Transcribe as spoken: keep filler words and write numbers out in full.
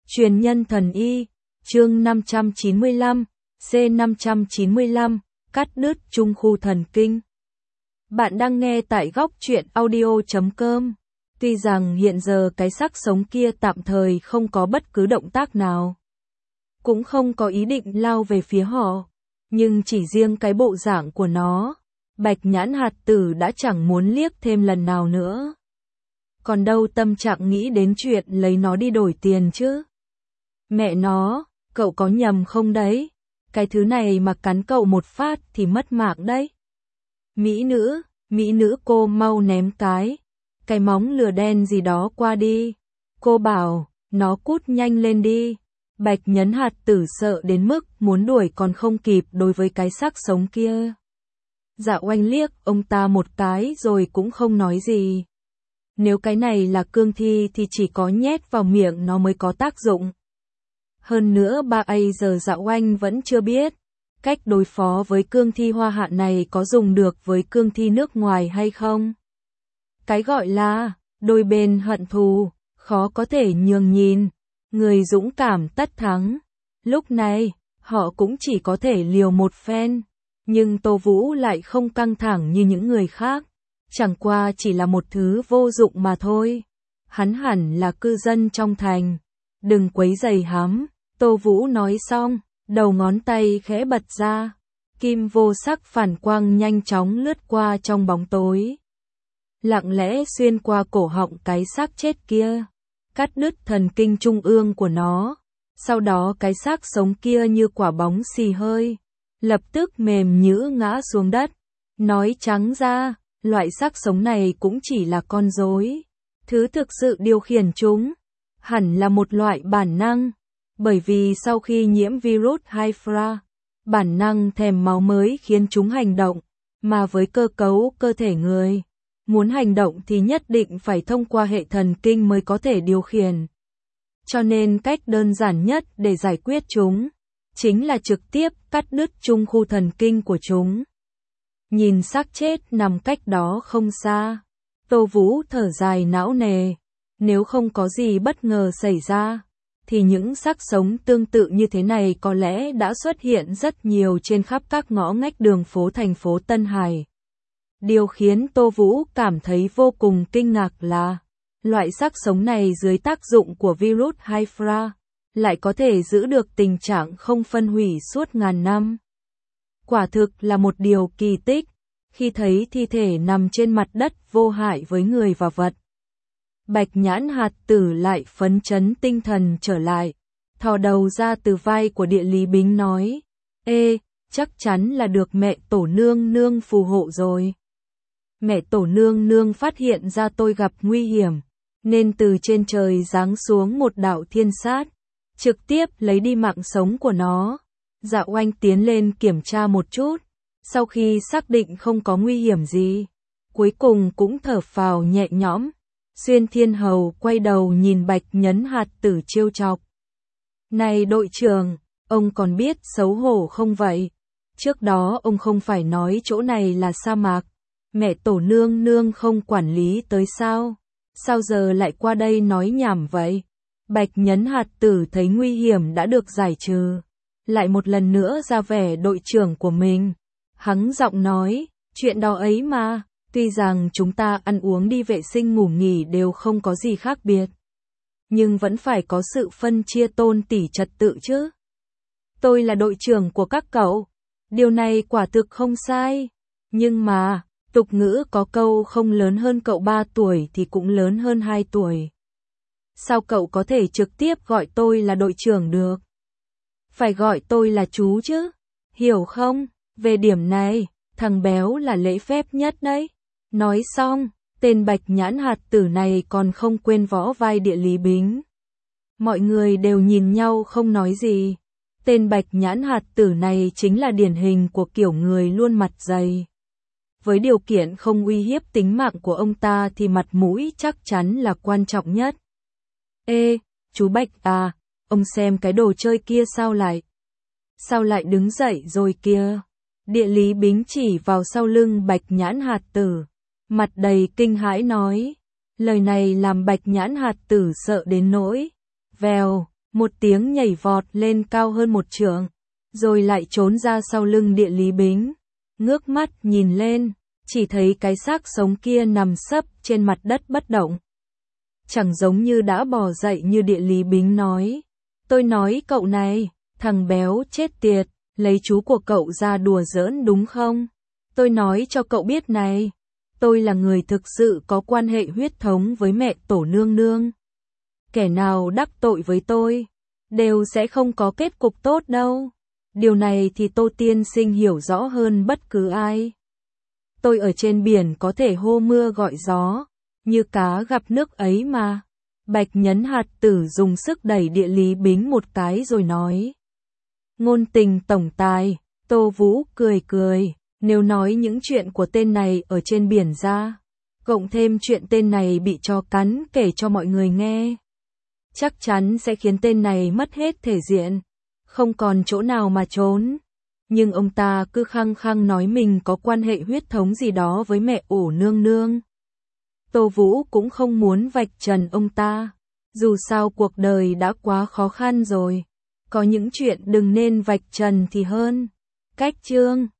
Truyền nhân thần y, chương năm trăm chín mươi lăm, C năm trăm chín mươi lăm, cắt đứt trung khu thần kinh. Bạn đang nghe tại góc truyện audio chấm com. Tuy rằng hiện giờ cái xác sống kia tạm thời không có bất cứ động tác nào, cũng không có ý định lao về phía họ, nhưng chỉ riêng cái bộ dạng của nó, Bạch Nhãn hạt tử đã chẳng muốn liếc thêm lần nào nữa. Còn đâu tâm trạng nghĩ đến chuyện lấy nó đi đổi tiền chứ. Mẹ nó, cậu có nhầm không đấy? Cái thứ này mà cắn cậu một phát thì mất mạng đấy. Mỹ nữ, mỹ nữ cô mau ném cái, cái móng lửa đen gì đó qua đi. Cô bảo, nó cút nhanh lên đi. Bạch Nhấn hạt tử sợ đến mức muốn đuổi còn không kịp đối với cái xác sống kia. Dạ Oanh liếc ông ta một cái rồi cũng không nói gì. Nếu cái này là cương thi thì chỉ có nhét vào miệng nó mới có tác dụng. Hơn nữa ba A giờ Dạ Oanh vẫn chưa biết, cách đối phó với cương thi hoa hạ này có dùng được với cương thi nước ngoài hay không. Cái gọi là, đôi bên hận thù, khó có thể nhường nhìn, người dũng cảm tất thắng. Lúc này, họ cũng chỉ có thể liều một phen, nhưng Tô Vũ lại không căng thẳng như những người khác, chẳng qua chỉ là một thứ vô dụng mà thôi. Hắn hẳn là cư dân trong thành, đừng quấy rầy hắn. Tô Vũ nói xong, đầu ngón tay khẽ bật ra, kim vô sắc phản quang nhanh chóng lướt qua trong bóng tối, lặng lẽ xuyên qua cổ họng cái xác chết kia, cắt đứt thần kinh trung ương của nó. Sau đó cái xác sống kia như quả bóng xì hơi, lập tức mềm nhũn ngã xuống đất. Nói trắng ra, loại xác sống này cũng chỉ là con rối. Thứ thực sự điều khiển chúng hẳn là một loại bản năng, bởi vì sau khi nhiễm virus Hydra, bản năng thèm máu mới khiến chúng hành động, mà với cơ cấu cơ thể người, muốn hành động thì nhất định phải thông qua hệ thần kinh mới có thể điều khiển. Cho nên cách đơn giản nhất để giải quyết chúng, chính là trực tiếp cắt đứt trung khu thần kinh của chúng. Nhìn xác chết nằm cách đó không xa, Tô Vũ thở dài não nề. Nếu không có gì bất ngờ xảy ra, thì những xác sống tương tự như thế này có lẽ đã xuất hiện rất nhiều trên khắp các ngõ ngách đường phố thành phố Tân Hải. Điều khiến Tô Vũ cảm thấy vô cùng kinh ngạc là, loại xác sống này dưới tác dụng của virus Hydra, lại có thể giữ được tình trạng không phân hủy suốt ngàn năm. Quả thực là một điều kỳ tích, khi thấy thi thể nằm trên mặt đất vô hại với người và vật. Bạch Nhãn hạt tử lại phấn chấn tinh thần trở lại, thò đầu ra từ vai của địa lý bính nói, ê, chắc chắn là được mẹ tổ nương nương phù hộ rồi. Mẹ tổ nương nương phát hiện ra tôi gặp nguy hiểm, nên từ trên trời giáng xuống một đạo thiên sát, trực tiếp lấy đi mạng sống của nó. Dạ Oanh tiến lên kiểm tra một chút, sau khi xác định không có nguy hiểm gì, cuối cùng cũng thở phào nhẹ nhõm. Xuyên Thiên Hầu quay đầu nhìn Bạch Nhấn hạt tử trêu chọc. Này đội trưởng, ông còn biết xấu hổ không vậy? Trước đó ông không phải nói chỗ này là sa mạc, mẹ tổ nương nương không quản lý tới sao? Sao giờ lại qua đây nói nhảm vậy? Bạch Nhấn hạt tử thấy nguy hiểm đã được giải trừ, lại một lần nữa ra vẻ đội trưởng của mình. Hắng giọng nói, chuyện đó ấy mà. Tuy rằng chúng ta ăn uống đi vệ sinh ngủ nghỉ đều không có gì khác biệt, nhưng vẫn phải có sự phân chia tôn tỷ trật tự chứ. Tôi là đội trưởng của các cậu, điều này quả thực không sai, nhưng mà, tục ngữ có câu không lớn hơn cậu ba tuổi thì cũng lớn hơn hai tuổi. Sao cậu có thể trực tiếp gọi tôi là đội trưởng được? Phải gọi tôi là chú chứ, hiểu không? Về điểm này, thằng béo là lễ phép nhất đấy. Nói xong, tên Bạch Nhãn hạt tử này còn không quên võ vai địa lý bính. Mọi người đều nhìn nhau không nói gì. Tên Bạch Nhãn hạt tử này chính là điển hình của kiểu người luôn mặt dày. Với điều kiện không uy hiếp tính mạng của ông ta thì mặt mũi chắc chắn là quan trọng nhất. Ê, chú Bạch à, ông xem cái đồ chơi kia sao lại? Sao lại đứng dậy rồi kia? Địa lý bính chỉ vào sau lưng Bạch Nhãn hạt tử, mặt đầy kinh hãi nói. Lời này làm Bạch Nhãn hạt tử sợ đến nỗi. Vèo, một tiếng nhảy vọt lên cao hơn một trượng, rồi lại trốn ra sau lưng Địa Lý Bính. Ngước mắt nhìn lên, chỉ thấy cái xác sống kia nằm sấp trên mặt đất bất động. Chẳng giống như đã bò dậy như Địa Lý Bính nói. Tôi nói cậu này, thằng béo chết tiệt, lấy chú của cậu ra đùa giỡn đúng không? Tôi nói cho cậu biết này, tôi là người thực sự có quan hệ huyết thống với mẹ tổ nương nương. Kẻ nào đắc tội với tôi, đều sẽ không có kết cục tốt đâu. Điều này thì Tô tiên sinh hiểu rõ hơn bất cứ ai. Tôi ở trên biển có thể hô mưa gọi gió, như cá gặp nước ấy mà. Bạch Nhấn Hạt Tử dùng sức đẩy Địa Lý Bính một cái rồi nói. Ngôn tình tổng tài, Tô Vũ cười cười, nếu nói những chuyện của tên này ở trên biển ra, cộng thêm chuyện tên này bị chó cắn kể cho mọi người nghe, chắc chắn sẽ khiến tên này mất hết thể diện, không còn chỗ nào mà trốn. Nhưng ông ta cứ khăng khăng nói mình có quan hệ huyết thống gì đó với mẹ ổ nương nương. Tô Vũ cũng không muốn vạch trần ông ta, dù sao cuộc đời đã quá khó khăn rồi, có những chuyện đừng nên vạch trần thì hơn. Cách chương